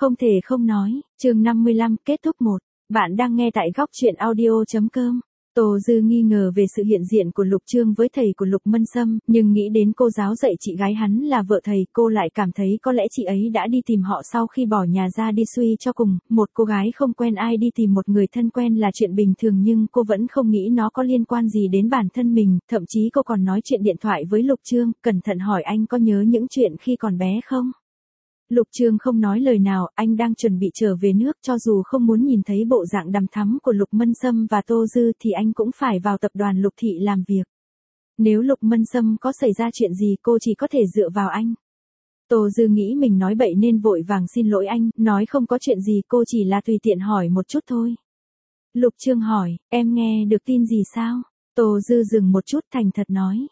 Không thể không nói, chương 55 kết thúc 1. Bạn đang nghe tại góc chuyện audio.com. Tô Dư nghi ngờ về sự hiện diện của Lục Trương với thầy của Lục Mân Sâm, nhưng nghĩ đến cô giáo dạy chị gái hắn là vợ thầy, cô lại cảm thấy có lẽ chị ấy đã đi tìm họ sau khi bỏ nhà ra đi. Suy cho cùng, một cô gái không quen ai đi tìm một người thân quen là chuyện bình thường, nhưng cô vẫn không nghĩ nó có liên quan gì đến bản thân mình, thậm chí cô còn nói chuyện điện thoại với Lục Trương, cẩn thận hỏi anh có nhớ những chuyện khi còn bé không? Lục Trương không nói lời nào, anh đang chuẩn bị trở về nước, cho dù không muốn nhìn thấy bộ dạng đằm thắm của Lục Mân Sâm và Tô Dư thì anh cũng phải vào tập đoàn Lục Thị làm việc. Nếu Lục Mân Sâm có xảy ra chuyện gì cô chỉ có thể dựa vào anh. Tô Dư nghĩ mình nói bậy nên vội vàng xin lỗi anh, nói không có chuyện gì, cô chỉ là tùy tiện hỏi một chút thôi. Lục Trương hỏi, em nghe được tin gì sao? Tô Dư dừng một chút thành thật nói.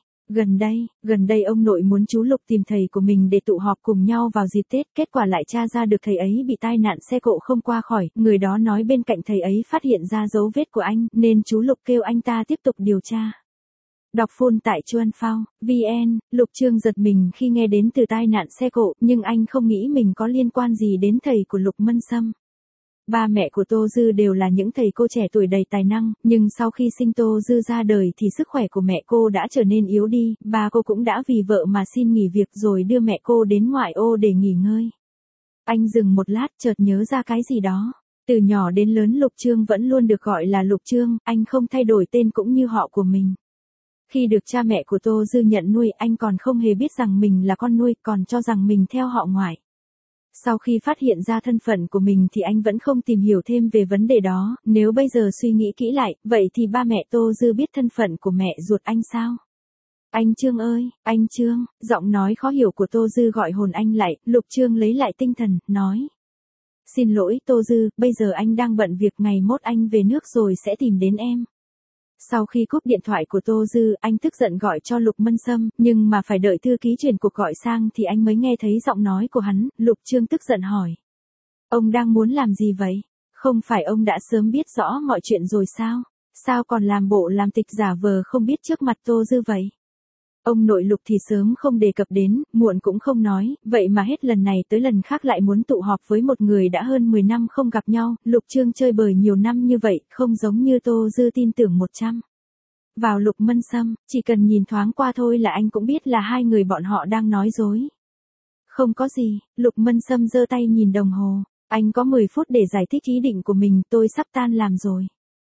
Gần đây ông nội muốn chú Lục tìm thầy của mình để tụ họp cùng nhau vào dịp Tết, kết quả lại tra ra được thầy ấy bị tai nạn xe cộ không qua khỏi, người đó nói bên cạnh thầy ấy phát hiện ra dấu vết của anh, nên chú Lục kêu anh ta tiếp tục điều tra. Đọc full tại Chuan Phao, VN, Lục Trương giật mình khi nghe đến từ tai nạn xe cộ, nhưng anh không nghĩ mình có liên quan gì đến thầy của Lục Mân Sâm. Ba mẹ của Tô Dư đều là những thầy cô trẻ tuổi đầy tài năng, nhưng sau khi sinh Tô Dư ra đời thì sức khỏe của mẹ cô đã trở nên yếu đi, ba cô cũng đã vì vợ mà xin nghỉ việc rồi đưa mẹ cô đến ngoại ô để nghỉ ngơi. Anh dừng một lát chợt nhớ ra cái gì đó. Từ nhỏ đến lớn Lục Trương vẫn luôn được gọi là Lục Trương, anh không thay đổi tên cũng như họ của mình. Khi được cha mẹ của Tô Dư nhận nuôi, anh còn không hề biết rằng mình là con nuôi, còn cho rằng mình theo họ ngoại. Sau khi phát hiện ra thân phận của mình thì anh vẫn không tìm hiểu thêm về vấn đề đó, nếu bây giờ suy nghĩ kỹ lại, vậy thì ba mẹ Tô Dư biết thân phận của mẹ ruột anh sao? Anh Trương ơi, anh Trương, giọng nói khó hiểu của Tô Dư gọi hồn anh lại, Lục Trương lấy lại tinh thần, nói. Xin lỗi Tô Dư, bây giờ anh đang bận việc, ngày mốt anh về nước rồi sẽ tìm đến em. Sau khi cúp điện thoại của Tô Dư, anh tức giận gọi cho Lục Mân Sâm, nhưng mà phải đợi thư ký chuyển cuộc gọi sang thì anh mới nghe thấy giọng nói của hắn. Lục Trương tức giận hỏi. Ông đang muốn làm gì vậy? Không phải ông đã sớm biết rõ mọi chuyện rồi sao? Sao còn làm bộ làm tịch giả vờ không biết trước mặt Tô Dư vậy? Ông nội Lục thì sớm không đề cập đến, muộn cũng không nói, vậy mà hết lần này tới lần khác lại muốn tụ họp với một người đã hơn 10 năm không gặp nhau. Lục Trương chơi bời nhiều năm như vậy, không giống như Tô Dư tin tưởng 100. Vào Lục Mân Sâm, chỉ cần nhìn thoáng qua thôi là anh cũng biết là hai người bọn họ đang nói dối. Không có gì, Lục Mân Sâm giơ tay nhìn đồng hồ, anh có 10 phút để giải thích ý định của mình, tôi sắp tan làm rồi.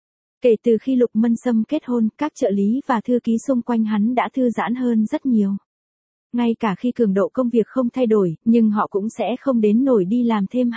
Kể từ khi Lục Mân Sâm kết hôn, các trợ lý và thư ký xung quanh hắn đã thư giãn hơn rất nhiều. Ngay cả khi cường độ công việc không thay đổi, nhưng họ cũng sẽ không đến nổi đi làm thêm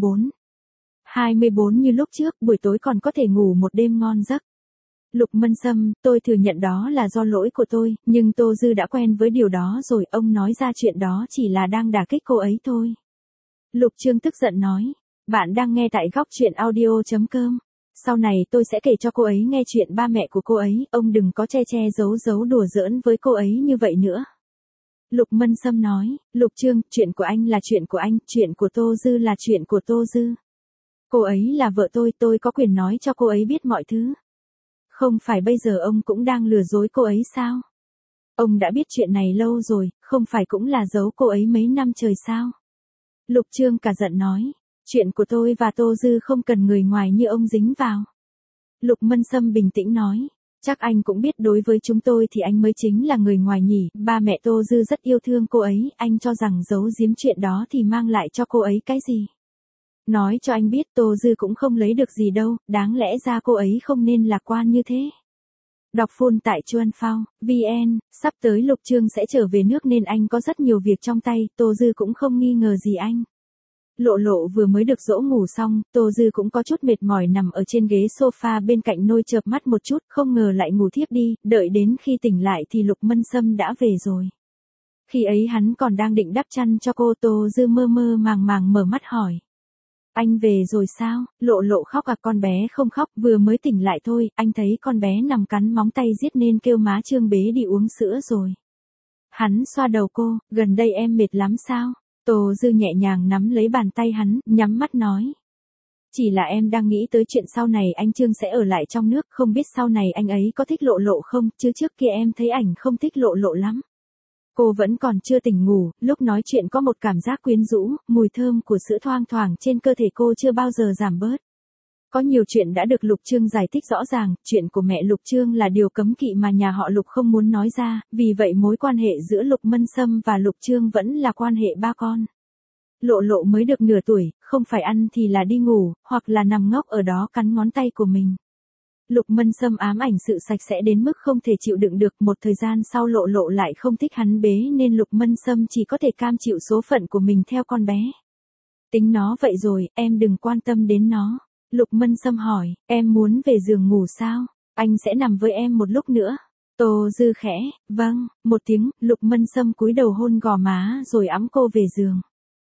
24 như lúc trước, buổi tối còn có thể ngủ một đêm ngon giấc. Lục Mân Sâm, tôi thừa nhận đó là do lỗi của tôi, nhưng Tô Dư đã quen với điều đó rồi, ông nói ra chuyện đó chỉ là đang đả kích cô ấy thôi. Lục Trương tức giận nói, bạn đang nghe tại góc chuyện audio.com. Sau này tôi sẽ kể cho cô ấy nghe chuyện ba mẹ của cô ấy, ông đừng có che giấu đùa giỡn với cô ấy như vậy nữa. Lục Mân Sâm nói, Lục Trương, chuyện của anh là chuyện của anh, chuyện của Tô Dư là chuyện của Tô Dư. Cô ấy là vợ tôi có quyền nói cho cô ấy biết mọi thứ. Không phải bây giờ ông cũng đang lừa dối cô ấy sao? Ông đã biết chuyện này lâu rồi, không phải cũng là giấu cô ấy mấy năm trời sao? Lục Trương cả giận nói. Chuyện của tôi và Tô Dư không cần người ngoài như ông dính vào. Lục Mân Sâm bình tĩnh nói. Chắc anh cũng biết đối với chúng tôi thì anh mới chính là người ngoài nhỉ, ba mẹ Tô Dư rất yêu thương cô ấy, anh cho rằng giấu giếm chuyện đó thì mang lại cho cô ấy cái gì? Nói cho anh biết Tô Dư cũng không lấy được gì đâu, đáng lẽ ra cô ấy không nên lạc quan như thế. Đọc full tại Chuan Phao, VN, sắp tới Lục Trương sẽ trở về nước nên anh có rất nhiều việc trong tay, Tô Dư cũng không nghi ngờ gì anh. Lộ Lộ vừa mới được dỗ ngủ xong, Tô Dư cũng có chút mệt mỏi nằm ở trên ghế sofa bên cạnh nôi chợp mắt một chút, không ngờ lại ngủ thiếp đi, đợi đến khi tỉnh lại thì Lục Mân Sâm đã về rồi. Khi ấy hắn còn đang định đắp chăn cho cô, Tô Dư mơ mơ màng màng mở mắt hỏi. Anh về rồi sao? Lộ Lộ khóc à? Con bé không khóc, vừa mới tỉnh lại thôi, anh thấy con bé nằm cắn móng tay giết nên kêu má Trương bế đi uống sữa rồi. Hắn xoa đầu cô, gần đây em mệt lắm sao? Tô Dư nhẹ nhàng nắm lấy bàn tay hắn, nhắm mắt nói. Chỉ là em đang nghĩ tới chuyện sau này anh Trương sẽ ở lại trong nước, không biết sau này anh ấy có thích Lộ Lộ không, chứ trước kia em thấy ảnh không thích Lộ Lộ lắm. Cô vẫn còn chưa tỉnh ngủ, lúc nói chuyện có một cảm giác quyến rũ, mùi thơm của sữa thoang thoảng trên cơ thể cô chưa bao giờ giảm bớt. Có nhiều chuyện đã được Lục Trương giải thích rõ ràng, chuyện của mẹ Lục Trương là điều cấm kỵ mà nhà họ Lục không muốn nói ra, vì vậy mối quan hệ giữa Lục Mân Sâm và Lục Trương vẫn là quan hệ ba con. Lộ Lộ mới được nửa tuổi, không phải ăn thì là đi ngủ, hoặc là nằm ngốc ở đó cắn ngón tay của mình. Lục Mân Sâm ám ảnh sự sạch sẽ đến mức không thể chịu đựng được, một thời gian sau Lộ Lộ lại không thích hắn bế nên Lục Mân Sâm chỉ có thể cam chịu số phận của mình theo con bé. Tính nó vậy rồi, em đừng quan tâm đến nó. Lục Mân Sâm hỏi, em muốn về giường ngủ sao? Anh sẽ nằm với em một lúc nữa. Tô Dư khẽ, vâng, một tiếng, Lục Mân Sâm cúi đầu hôn gò má rồi ẵm cô về giường.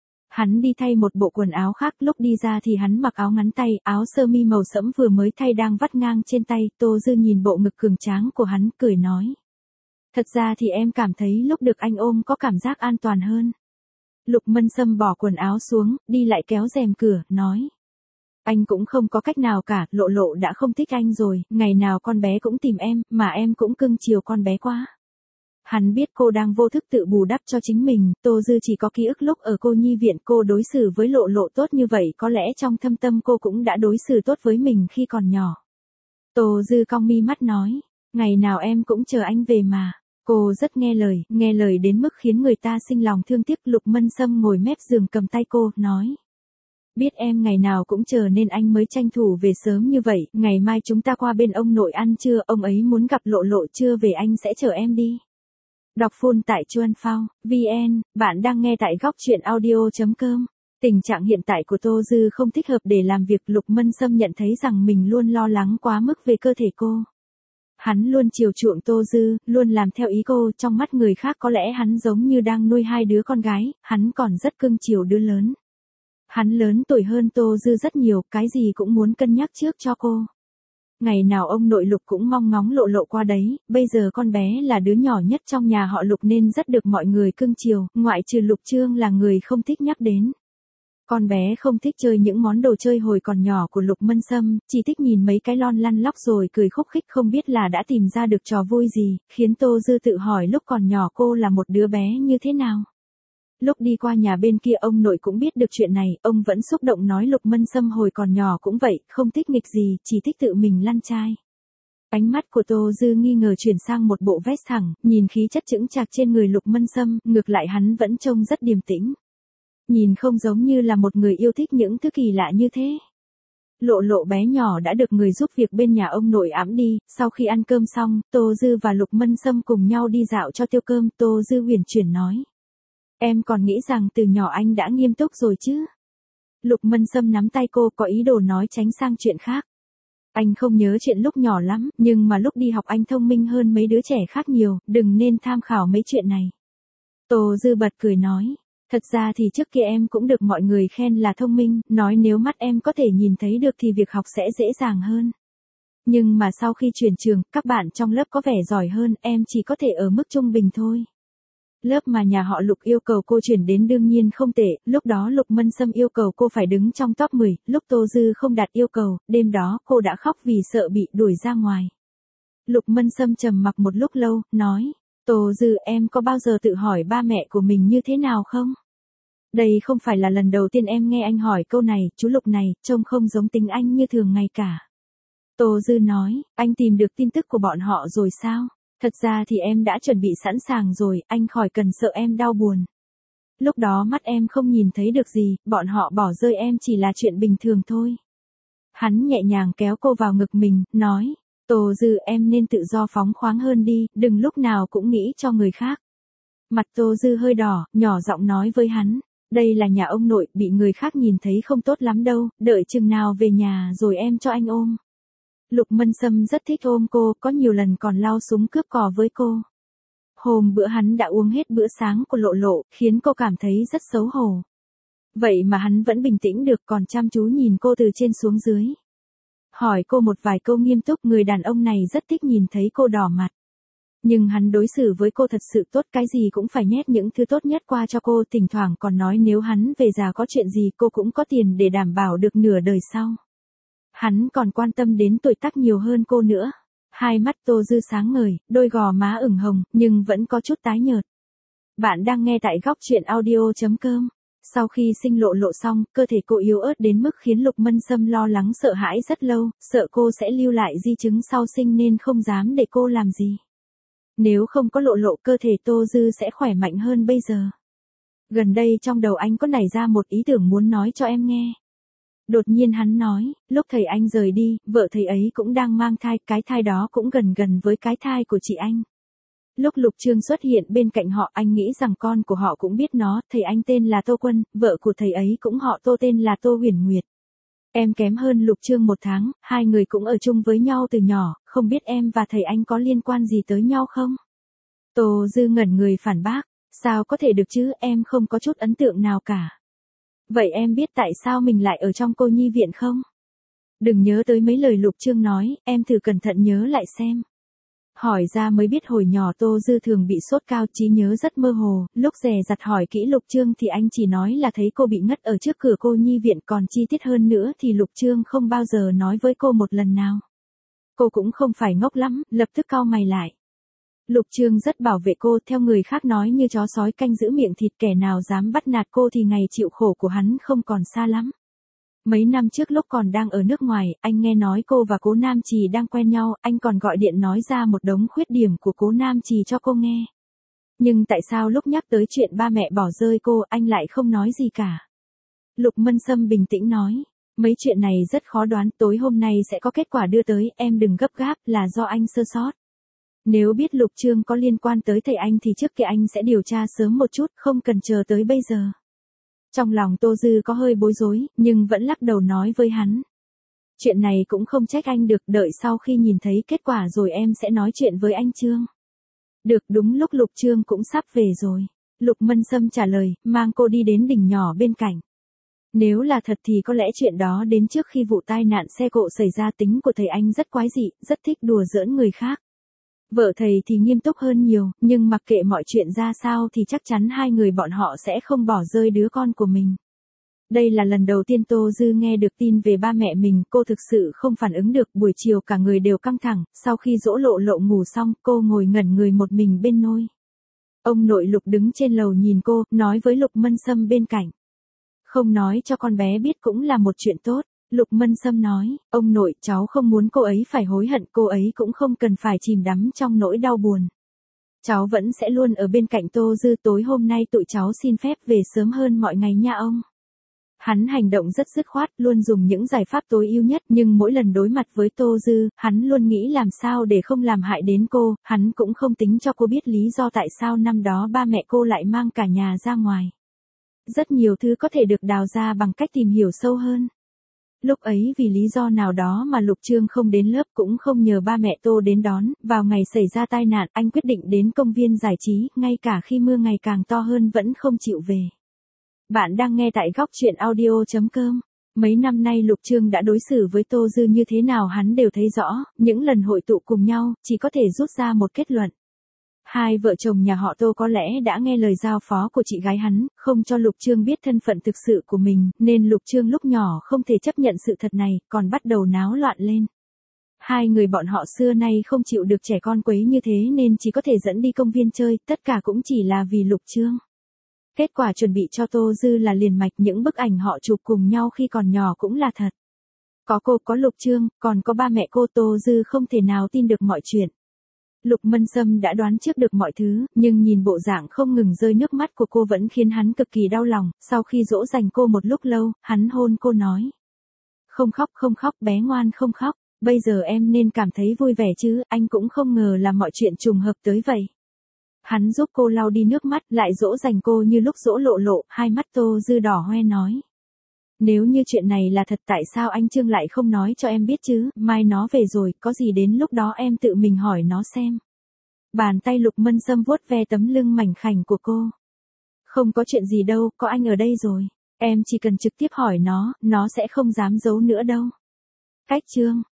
Hắn đi thay một bộ quần áo khác, lúc đi ra thì hắn mặc áo ngắn tay, áo sơ mi màu sẫm vừa mới thay đang vắt ngang trên tay. Tô Dư nhìn bộ ngực cường tráng của hắn, cười nói. Thật ra thì em cảm thấy lúc được anh ôm có cảm giác an toàn hơn. Lục Mân Sâm bỏ quần áo xuống, đi lại kéo rèm cửa, nói. Anh cũng không có cách nào cả, Lộ Lộ đã không thích anh rồi, ngày nào con bé cũng tìm em, mà em cũng cưng chiều con bé quá. Hắn biết cô đang vô thức tự bù đắp cho chính mình, Tô Dư chỉ có ký ức lúc ở cô nhi viện cô đối xử với Lộ Lộ tốt như vậy, có lẽ trong thâm tâm cô cũng đã đối xử tốt với mình khi còn nhỏ. Tô Dư cong mi mắt nói, ngày nào em cũng chờ anh về mà. Cô rất nghe lời đến mức khiến người ta sinh lòng thương tiếc. Lục Mân Sâm ngồi mép giường cầm tay cô, nói. Biết em ngày nào cũng chờ nên anh mới tranh thủ về sớm như vậy, ngày mai chúng ta qua bên ông nội ăn trưa, ông ấy muốn gặp Lộ Lộ, trưa về anh sẽ chở em đi. Đọc full tại Chuan Phao, VN, bạn đang nghe tại góc truyện audio.com. Tình trạng hiện tại của Tô Dư không thích hợp để làm việc. Lục Mân Sâm nhận thấy rằng mình luôn lo lắng quá mức về cơ thể cô. Hắn luôn chiều chuộng Tô Dư, luôn làm theo ý cô, trong mắt người khác có lẽ hắn giống như đang nuôi hai đứa con gái, hắn còn rất cưng chiều đứa lớn. Hắn lớn tuổi hơn Tô Dư rất nhiều, cái gì cũng muốn cân nhắc trước cho cô. Ngày nào ông nội Lục cũng mong ngóng Lộ Lộ qua đấy, bây giờ con bé là đứa nhỏ nhất trong nhà họ Lục nên rất được mọi người cưng chiều, ngoại trừ Lục Trương là người không thích nhắc đến. Con bé không thích chơi những món đồ chơi hồi còn nhỏ của Lục Mân Sâm, chỉ thích nhìn mấy cái lon lăn lóc rồi cười khúc khích, không biết là đã tìm ra được trò vui gì, khiến Tô Dư tự hỏi lúc còn nhỏ cô là một đứa bé như thế nào. Lúc đi qua nhà bên kia ông nội cũng biết được chuyện này, ông vẫn xúc động nói Lục Mân Sâm hồi còn nhỏ cũng vậy, không thích nghịch gì, chỉ thích tự mình lăn chai. Ánh mắt của Tô Dư nghi ngờ chuyển sang một bộ vest thẳng, nhìn khí chất chững chạc trên người Lục Mân Sâm, ngược lại hắn vẫn trông rất điềm tĩnh. Nhìn không giống như là một người yêu thích những thứ kỳ lạ như thế. Lộ Lộ bé nhỏ đã được người giúp việc bên nhà ông nội ẵm đi, sau khi ăn cơm xong, Tô Dư và Lục Mân Sâm cùng nhau đi dạo cho tiêu cơm. Tô Dư huyền chuyển nói. Em còn nghĩ rằng từ nhỏ anh đã nghiêm túc rồi chứ. Lục Mân Sâm nắm tay cô, có ý đồ nói tránh sang chuyện khác. Anh không nhớ chuyện lúc nhỏ lắm, nhưng mà lúc đi học anh thông minh hơn mấy đứa trẻ khác nhiều, đừng nên tham khảo mấy chuyện này. Tô Dư bật cười nói. Thật ra thì trước kia em cũng được mọi người khen là thông minh, nói nếu mắt em có thể nhìn thấy được thì việc học sẽ dễ dàng hơn. Nhưng mà sau khi chuyển trường, các bạn trong lớp có vẻ giỏi hơn, em chỉ có thể ở mức trung bình thôi. Lớp mà nhà họ Lục yêu cầu cô chuyển đến đương nhiên không tệ, lúc đó Lục Mân Sâm yêu cầu cô phải đứng trong top 10, lúc Tô Dư không đạt yêu cầu, đêm đó cô đã khóc vì sợ bị đuổi ra ngoài. Lục Mân Sâm trầm mặc một lúc lâu, nói, Tô Dư em có bao giờ tự hỏi ba mẹ của mình như thế nào không? Đây không phải là lần đầu tiên em nghe anh hỏi câu này, chú Lục này, trông không giống tính anh như thường ngày cả. Tô Dư nói, anh tìm được tin tức của bọn họ rồi sao? Thật ra thì em đã chuẩn bị sẵn sàng rồi, anh khỏi cần sợ em đau buồn. Lúc đó mắt em không nhìn thấy được gì, bọn họ bỏ rơi em chỉ là chuyện bình thường thôi. Hắn nhẹ nhàng kéo cô vào ngực mình, nói, Tô Dư em nên tự do phóng khoáng hơn đi, đừng lúc nào cũng nghĩ cho người khác. Mặt Tô Dư hơi đỏ, nhỏ giọng nói với hắn, đây là nhà ông nội, bị người khác nhìn thấy không tốt lắm đâu, đợi chừng nào về nhà rồi em cho anh ôm. Lục Mân Sâm rất thích ôm cô, có nhiều lần còn lao súng cướp cò với cô. Hôm bữa hắn đã uống hết bữa sáng của Lộ Lộ, khiến cô cảm thấy rất xấu hổ. Vậy mà hắn vẫn bình tĩnh được, còn chăm chú nhìn cô từ trên xuống dưới. Hỏi cô một vài câu nghiêm túc, người đàn ông này rất thích nhìn thấy cô đỏ mặt. Nhưng hắn đối xử với cô thật sự tốt, cái gì cũng phải nhét những thứ tốt nhất qua cho cô, thỉnh thoảng còn nói nếu hắn về già có chuyện gì cô cũng có tiền để đảm bảo được nửa đời sau. Hắn còn quan tâm đến tuổi tác nhiều hơn cô nữa. Hai mắt Tô Dư sáng ngời, đôi gò má ửng hồng, nhưng vẫn có chút tái nhợt. Bạn đang nghe tại góc chuyện audio.com. Sau khi sinh Lộ Lộ xong, cơ thể cô yếu ớt đến mức khiến Lục Mân Sâm lo lắng sợ hãi rất lâu, sợ cô sẽ lưu lại di chứng sau sinh nên không dám để cô làm gì. Nếu không có Lộ Lộ, cơ thể Tô Dư sẽ khỏe mạnh hơn bây giờ. Gần đây trong đầu anh có nảy ra một ý tưởng muốn nói cho em nghe. Đột nhiên hắn nói, lúc thầy anh rời đi, vợ thầy ấy cũng đang mang thai, cái thai đó cũng gần với cái thai của chị anh. Lúc Lục Trương xuất hiện bên cạnh họ, anh nghĩ rằng con của họ cũng biết nó, thầy anh tên là Tô Quân, vợ của thầy ấy cũng họ Tô tên là Tô Huyền Nguyệt. Em kém hơn Lục Trương 1 tháng, hai người cũng ở chung với nhau từ nhỏ, không biết em và thầy anh có liên quan gì tới nhau không? Tô Dư ngẩn người phản bác, sao có thể được chứ, em không có chút ấn tượng nào cả. Vậy em biết tại sao mình lại ở trong cô nhi viện không? Đừng nhớ tới mấy lời Lục Trương nói, em thử cẩn thận nhớ lại xem. Hỏi ra mới biết hồi nhỏ Tô Dư thường bị sốt cao, trí nhớ rất mơ hồ, lúc dè dặt hỏi kỹ Lục Trương thì anh chỉ nói là thấy cô bị ngất ở trước cửa cô nhi viện, còn chi tiết hơn nữa thì Lục Trương không bao giờ nói với cô một lần nào. Cô cũng không phải ngốc lắm, lập tức cau mày lại. Lục Trương rất bảo vệ cô, theo người khác nói như chó sói canh giữ miệng thịt, kẻ nào dám bắt nạt cô thì ngày chịu khổ của hắn không còn xa lắm. Mấy năm trước lúc còn đang ở nước ngoài, anh nghe nói cô và Cố Nam Trì đang quen nhau, anh còn gọi điện nói ra một đống khuyết điểm của Cố Nam Trì cho cô nghe. Nhưng tại sao lúc nhắc tới chuyện ba mẹ bỏ rơi cô, anh lại không nói gì cả? Lục Mân Sâm bình tĩnh nói, mấy chuyện này rất khó đoán, tối hôm nay sẽ có kết quả đưa tới, em đừng gấp gáp, là do anh sơ sót. Nếu biết Lục Trương có liên quan tới thầy anh thì trước kia anh sẽ điều tra sớm một chút, không cần chờ tới bây giờ. Trong lòng Tô Dư có hơi bối rối, nhưng vẫn lắc đầu nói với hắn. Chuyện này cũng không trách anh được, đợi sau khi nhìn thấy kết quả rồi em sẽ nói chuyện với anh Trương. Được, đúng lúc Lục Trương cũng sắp về rồi. Lục Mân Sâm trả lời, mang cô đi đến đỉnh nhỏ bên cạnh. Nếu là thật thì có lẽ chuyện đó đến trước khi vụ tai nạn xe cộ xảy ra. Tính của thầy anh rất quái dị, rất thích đùa giỡn người khác. Vợ thầy thì nghiêm túc hơn nhiều, nhưng mặc kệ mọi chuyện ra sao thì chắc chắn hai người bọn họ sẽ không bỏ rơi đứa con của mình. Đây là lần đầu tiên Tô Dư nghe được tin về ba mẹ mình, cô thực sự không phản ứng được, buổi chiều cả người đều căng thẳng, sau khi dỗ Lộ Lộ ngủ xong, cô ngồi ngẩn người một mình bên nôi. Ông nội Lục đứng trên lầu nhìn cô, nói với Lục Mân Sâm bên cạnh. Không nói cho con bé biết cũng là một chuyện tốt. Lục Mân Sâm nói, ông nội, cháu không muốn cô ấy phải hối hận, cô ấy cũng không cần phải chìm đắm trong nỗi đau buồn. Cháu vẫn sẽ luôn ở bên cạnh Tô Dư, tối hôm nay tụi cháu xin phép về sớm hơn mọi ngày nha ông. Hắn hành động rất dứt khoát, luôn dùng những giải pháp tối ưu nhất, nhưng mỗi lần đối mặt với Tô Dư, hắn luôn nghĩ làm sao để không làm hại đến cô, hắn cũng không tính cho cô biết lý do tại sao năm đó ba mẹ cô lại mang cả nhà ra ngoài. Rất nhiều thứ có thể được đào ra bằng cách tìm hiểu sâu hơn. Lúc ấy vì lý do nào đó mà Lục Trương không đến lớp, cũng không nhờ ba mẹ Tô đến đón, vào ngày xảy ra tai nạn, anh quyết định đến công viên giải trí, ngay cả khi mưa ngày càng to hơn vẫn không chịu về. Bạn đang nghe tại góc chuyện audio.com. Mấy năm nay Lục Trương đã đối xử với Tô Dư như thế nào hắn đều thấy rõ, những lần hội tụ cùng nhau, chỉ có thể rút ra một kết luận. Hai vợ chồng nhà họ Tô có lẽ đã nghe lời giao phó của chị gái hắn, không cho Lục Trương biết thân phận thực sự của mình, nên Lục Trương lúc nhỏ không thể chấp nhận sự thật này, còn bắt đầu náo loạn lên. Hai người bọn họ xưa nay không chịu được trẻ con quấy như thế nên chỉ có thể dẫn đi công viên chơi, tất cả cũng chỉ là vì Lục Trương. Kết quả chuẩn bị cho Tô Dư là liền mạch, những bức ảnh họ chụp cùng nhau khi còn nhỏ cũng là thật. Có cô, có Lục Trương, còn có ba mẹ cô, Tô Dư không thể nào tin được mọi chuyện. Lục Mân Sâm đã đoán trước được mọi thứ, nhưng nhìn bộ dạng không ngừng rơi nước mắt của cô vẫn khiến hắn cực kỳ đau lòng. Sau khi dỗ dành cô một lúc lâu, hắn hôn cô nói. Không khóc bé ngoan, không khóc, bây giờ em nên cảm thấy vui vẻ chứ, anh cũng không ngờ là mọi chuyện trùng hợp tới vậy. Hắn giúp cô lau đi nước mắt, lại dỗ dành cô như lúc dỗ Lộ Lộ, hai mắt Tô Dư đỏ hoe nói. Nếu như chuyện này là thật, tại sao anh Trương lại không nói cho em biết chứ, mai nó về rồi, có gì đến lúc đó em tự mình hỏi nó xem. Bàn tay Lục Mân Sâm vuốt ve tấm lưng mảnh khảnh của cô. Không có chuyện gì đâu, có anh ở đây rồi. Em chỉ cần trực tiếp hỏi nó sẽ không dám giấu nữa đâu. Cách Trương.